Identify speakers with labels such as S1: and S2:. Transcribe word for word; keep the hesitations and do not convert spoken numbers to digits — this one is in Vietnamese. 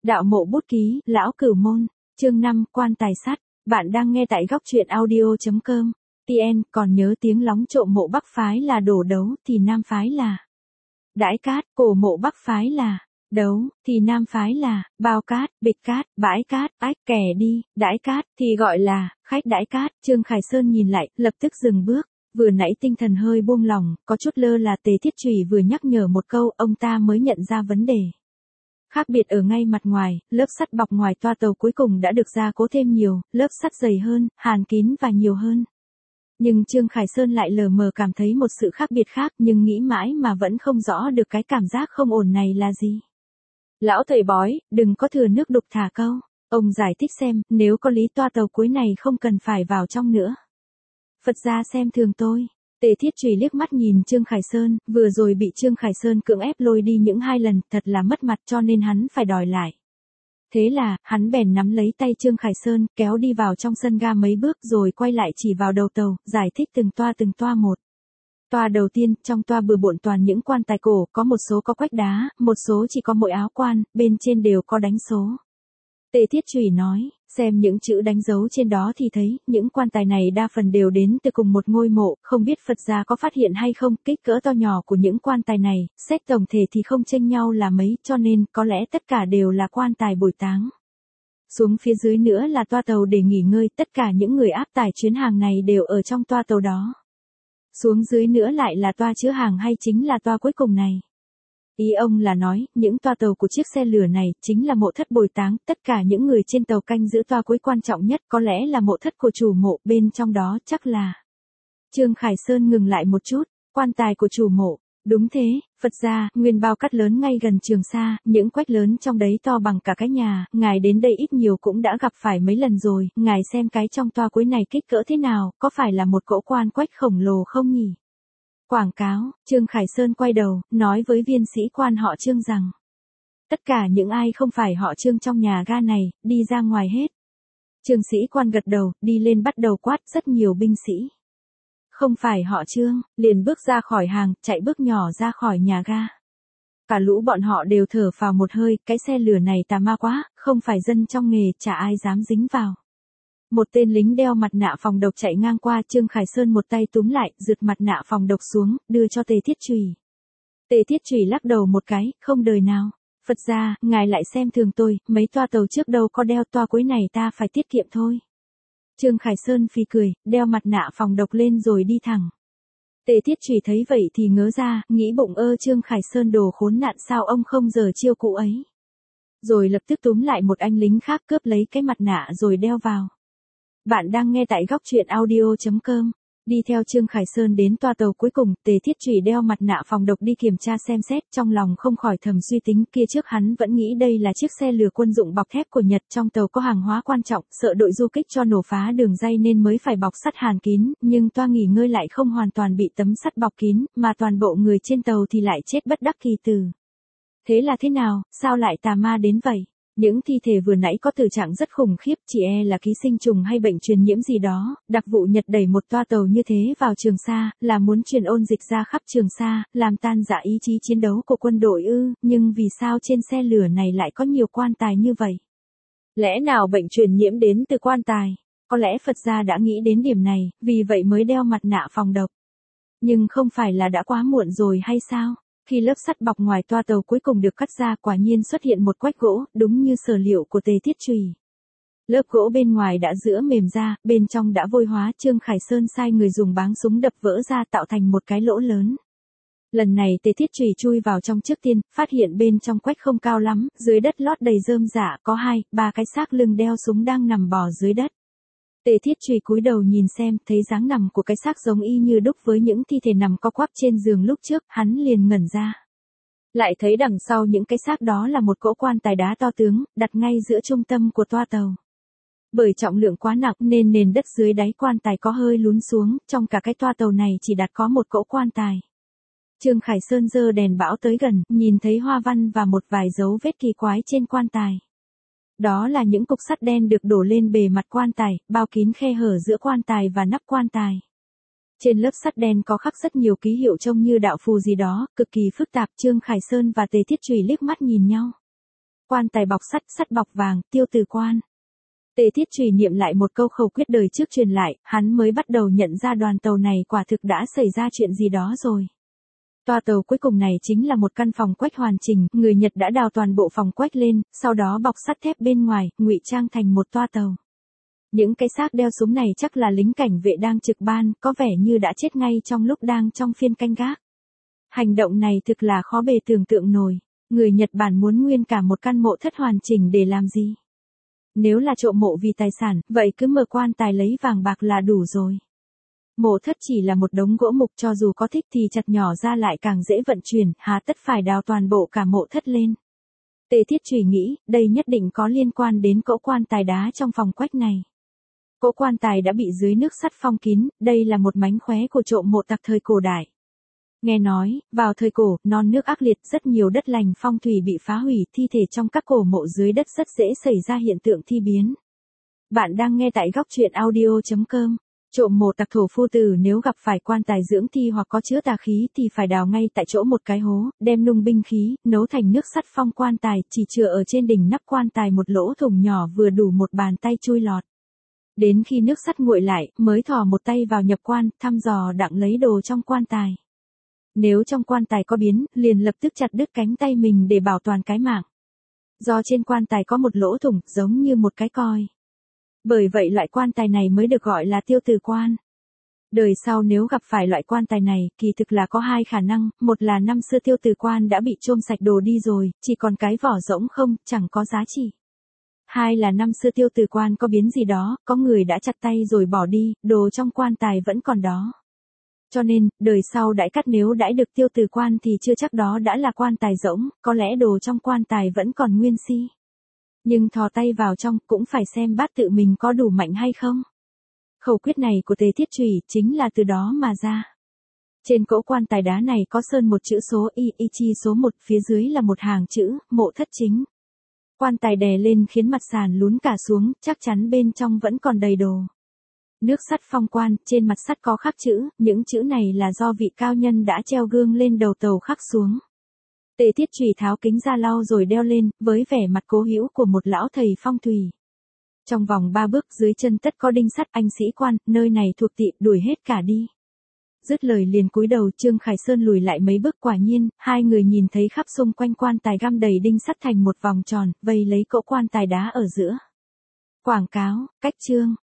S1: Đạo mộ bút ký, Lão Cửu Môn, chương năm, quan tài sắt. Bạn đang nghe tại góc truyện audio chấm com. tn, còn nhớ tiếng lóng trộm mộ Bắc phái là đổ đấu thì Nam phái là đãi cát, cổ mộ Bắc phái là đấu thì Nam phái là bao cát, bịch cát, bãi cát, ách, kẻ đi, đãi cát thì gọi là khách đãi cát. Trương Khải Sơn nhìn lại, lập tức dừng bước. Vừa nãy tinh thần hơi buông lỏng, có chút lơ là Tề Thiết Chủy vừa nhắc nhở một câu, ông ta mới nhận ra vấn đề. Khác biệt ở ngay mặt ngoài, lớp sắt bọc ngoài toa tàu cuối cùng đã được gia cố thêm nhiều, lớp sắt dày hơn, hàn kín và nhiều hơn. Nhưng Trương Khải Sơn lại lờ mờ cảm thấy một sự khác biệt khác, nhưng nghĩ mãi mà vẫn không rõ được cái cảm giác không ổn này là gì. Lão thầy bói, đừng có thừa nước đục thả câu. Ông giải thích xem, nếu có lý toa tàu cuối này không cần phải vào trong nữa. Phật gia xem thường tôi. Tề Thiết Chủy liếc mắt nhìn Trương Khải Sơn, vừa rồi bị Trương Khải Sơn cưỡng ép lôi đi những hai lần, thật là mất mặt cho nên hắn phải đòi lại. Thế là, hắn bèn nắm lấy tay Trương Khải Sơn, kéo đi vào trong sân ga mấy bước rồi quay lại chỉ vào đầu tàu, giải thích từng toa từng toa một. Toa đầu tiên, trong toa bừa bộn toàn những quan tài cổ, có một số có quách đá, một số chỉ có mỗi áo quan, bên trên đều có đánh số. Tề Thiết Chủy nói, xem những chữ đánh dấu trên đó thì thấy, những quan tài này đa phần đều đến từ cùng một ngôi mộ, không biết Phật gia có phát hiện hay không, kích cỡ to nhỏ của những quan tài này, xét tổng thể thì không chênh nhau là mấy, cho nên, có lẽ tất cả đều là quan tài bồi táng. Xuống phía dưới nữa là toa tàu để nghỉ ngơi, tất cả những người áp tải chuyến hàng này đều ở trong toa tàu đó. Xuống dưới nữa lại là toa chứa hàng hay chính là toa cuối cùng này. Ý ông là nói, những toa tàu của chiếc xe lửa này chính là mộ thất bồi táng, tất cả những người trên tàu canh giữ toa cuối quan trọng nhất có lẽ là mộ thất của chủ mộ, bên trong đó chắc là. Trương Khải Sơn ngừng lại một chút, quan tài của chủ mộ, đúng thế, Phật gia, nguyên bao cát lớn ngay gần Trường Sa, những quách lớn trong đấy to bằng cả cái nhà, ngài đến đây ít nhiều cũng đã gặp phải mấy lần rồi, ngài xem cái trong toa cuối này kích cỡ thế nào, có phải là một cỗ quan quách khổng lồ không nhỉ? Quảng cáo, Trương Khải Sơn quay đầu, nói với viên sĩ quan họ Trương rằng. Tất cả những ai không phải họ Trương trong nhà ga này, đi ra ngoài hết. Trương sĩ quan gật đầu, đi lên bắt đầu quát rất nhiều binh sĩ. Không phải họ Trương, liền bước ra khỏi hàng, chạy bước nhỏ ra khỏi nhà ga. Cả lũ bọn họ đều thở phào một hơi, cái xe lửa này tà ma quá, không phải dân trong nghề, chả ai dám dính vào. Một tên lính đeo mặt nạ phòng độc chạy ngang qua, Trương Khải Sơn một tay túm lại, giật mặt nạ phòng độc xuống, đưa cho Tề Thiết Chủy. Tề Thiết Chủy lắc đầu một cái, không đời nào. Phật gia, ngài lại xem thường tôi, mấy toa tàu trước đâu có đeo, toa cuối này ta phải tiết kiệm thôi. Trương Khải Sơn phì cười, đeo mặt nạ phòng độc lên rồi đi thẳng. Tề Thiết Chủy thấy vậy thì ngớ ra, nghĩ bụng ơ Trương Khải Sơn đồ khốn nạn sao ông không giờ chiêu cũ ấy. Rồi lập tức túm lại một anh lính khác cướp lấy cái mặt nạ rồi đeo vào. Bạn đang nghe tại góc truyện audio chấm com. Đi theo Trương Khải Sơn đến toa tàu cuối cùng, Tề Thiết Chủy đeo mặt nạ phòng độc đi kiểm tra xem xét, trong lòng không khỏi thầm suy tính, kia trước hắn vẫn nghĩ đây là chiếc xe lửa quân dụng bọc thép của Nhật, trong tàu có hàng hóa quan trọng, sợ đội du kích cho nổ phá đường ray nên mới phải bọc sắt hàn kín, nhưng toa nghỉ ngơi lại không hoàn toàn bị tấm sắt bọc kín, mà toàn bộ người trên tàu thì lại chết bất đắc kỳ tử. Thế là thế nào, sao lại tà ma đến vậy? Những thi thể vừa nãy có tử trạng rất khủng khiếp, chỉ e là ký sinh trùng hay bệnh truyền nhiễm gì đó. Đặc vụ Nhật đẩy một toa tàu như thế vào Trường Sa, là muốn truyền ôn dịch ra khắp Trường Sa, làm tan rã ý chí chiến đấu của quân đội ư, nhưng vì sao trên xe lửa này lại có nhiều quan tài như vậy? Lẽ nào bệnh truyền nhiễm đến từ quan tài? Có lẽ Phật gia đã nghĩ đến điểm này, vì vậy mới đeo mặt nạ phòng độc. Nhưng không phải là đã quá muộn rồi hay sao? Khi lớp sắt bọc ngoài toa tàu cuối cùng được cắt ra, quả nhiên xuất hiện một quách gỗ, đúng như sở liệu của Tề Thiết Chủy. Lớp gỗ bên ngoài đã giữa mềm ra, bên trong đã vôi hóa, Trương Khải Sơn sai người dùng báng súng đập vỡ ra tạo thành một cái lỗ lớn. Lần này Tề Thiết Chủy chui vào trong trước tiên, phát hiện bên trong quách không cao lắm, dưới đất lót đầy rơm rạ, có hai, ba cái xác lưng đeo súng đang nằm bò dưới đất. Tề Thiết Chủy cúi đầu nhìn xem, thấy dáng nằm của cái xác giống y như đúc với những thi thể nằm co quắp trên giường lúc trước, hắn liền ngẩn ra. Lại thấy đằng sau những cái xác đó là một cỗ quan tài đá to tướng, đặt ngay giữa trung tâm của toa tàu. Bởi trọng lượng quá nặng nên nền đất dưới đáy quan tài có hơi lún xuống, trong cả cái toa tàu này chỉ đặt có một cỗ quan tài. Trương Khải Sơn giơ đèn bão tới gần, nhìn thấy hoa văn và một vài dấu vết kỳ quái trên quan tài. Đó là những cục sắt đen được đổ lên bề mặt quan tài, bao kín khe hở giữa quan tài và nắp quan tài. Trên lớp sắt đen có khắc rất nhiều ký hiệu trông như đạo phù gì đó, cực kỳ phức tạp. Trương Khải Sơn và Tề Thiết Chủy liếc mắt nhìn nhau. Quan tài bọc sắt, sắt bọc vàng, tiêu từ quan. Tề Thiết Trùy niệm lại một câu khẩu quyết đời trước truyền lại, hắn mới bắt đầu nhận ra đoàn tàu này quả thực đã xảy ra chuyện gì đó rồi. Toa tàu cuối cùng này chính là một căn phòng quách hoàn chỉnh, người Nhật đã đào toàn bộ phòng quách lên, sau đó bọc sắt thép bên ngoài, ngụy trang thành một toa tàu. Những cái xác đeo súng này chắc là lính cảnh vệ đang trực ban, có vẻ như đã chết ngay trong lúc đang trong phiên canh gác. Hành động này thực là khó bề tưởng tượng nổi, người Nhật Bản muốn nguyên cả một căn mộ thất hoàn chỉnh để làm gì? Nếu là trộm mộ vì tài sản, vậy cứ mở quan tài lấy vàng bạc là đủ rồi. Mộ thất chỉ là một đống gỗ mục, cho dù có thích thì chặt nhỏ ra lại càng dễ vận chuyển, hà tất phải đào toàn bộ cả mộ thất lên. Tề Thiết Trùy nghĩ, đây nhất định có liên quan đến cỗ quan tài đá trong phòng quách này. Cỗ quan tài đã bị dưới nước sắt phong kín, đây là một mánh khóe của trộm mộ tặc thời cổ đại. Nghe nói, vào thời cổ, non nước ác liệt, rất nhiều đất lành phong thủy bị phá hủy, thi thể trong các cổ mộ dưới đất rất dễ xảy ra hiện tượng thi biến. Bạn đang nghe tại góc truyện audio chấm com. Trộm mộ tặc thổ phu tử nếu gặp phải quan tài dưỡng thi hoặc có chứa tà khí thì phải đào ngay tại chỗ một cái hố, đem nung binh khí, nấu thành nước sắt phong quan tài, chỉ chừa ở trên đỉnh nắp quan tài một lỗ thủng nhỏ vừa đủ một bàn tay chui lọt. Đến khi nước sắt nguội lại, mới thò một tay vào nhập quan, thăm dò đặng lấy đồ trong quan tài. Nếu trong quan tài có biến, liền lập tức chặt đứt cánh tay mình để bảo toàn cái mạng. Do trên quan tài có một lỗ thủng, giống như một cái coi. Bởi vậy loại quan tài này mới được gọi là tiêu tử quan. Đời sau nếu gặp phải loại quan tài này, kỳ thực là có hai khả năng, một là năm xưa tiêu tử quan đã bị trôm sạch đồ đi rồi, chỉ còn cái vỏ rỗng không, chẳng có giá trị. Hai là năm xưa tiêu tử quan có biến gì đó, có người đã chặt tay rồi bỏ đi, đồ trong quan tài vẫn còn đó. Cho nên, đời sau đãi cắt nếu đãi được tiêu tử quan thì chưa chắc đó đã là quan tài rỗng, có lẽ đồ trong quan tài vẫn còn nguyên si. Nhưng thò tay vào trong cũng phải xem bát tự mình có đủ mạnh hay không. Khẩu quyết này của Tề Thiết Trùy chính là từ đó mà ra. Trên cỗ quan tài đá này có sơn một chữ số y, y chi số một, phía dưới là một hàng chữ, mộ thất chính. Quan tài đè lên khiến mặt sàn lún cả xuống, chắc chắn bên trong vẫn còn đầy đồ. Nước sắt phong quan, trên mặt sắt có khắc chữ, những chữ này là do vị cao nhân đã treo gương lên đầu tàu khắc xuống. Tề Thiết Trùy tháo kính ra lau rồi đeo lên, với vẻ mặt cố hữu của một lão thầy phong thủy. Trong vòng ba bước dưới chân tất có đinh sắt, anh sĩ quan, nơi này thuộc tị, đuổi hết cả đi. Dứt lời liền cúi đầu, Trương Khải Sơn lùi lại mấy bước, quả nhiên, hai người nhìn thấy khắp xung quanh quan tài găm đầy đinh sắt thành một vòng tròn, vây lấy cỗ quan tài đá ở giữa. Quảng cáo, cách chương.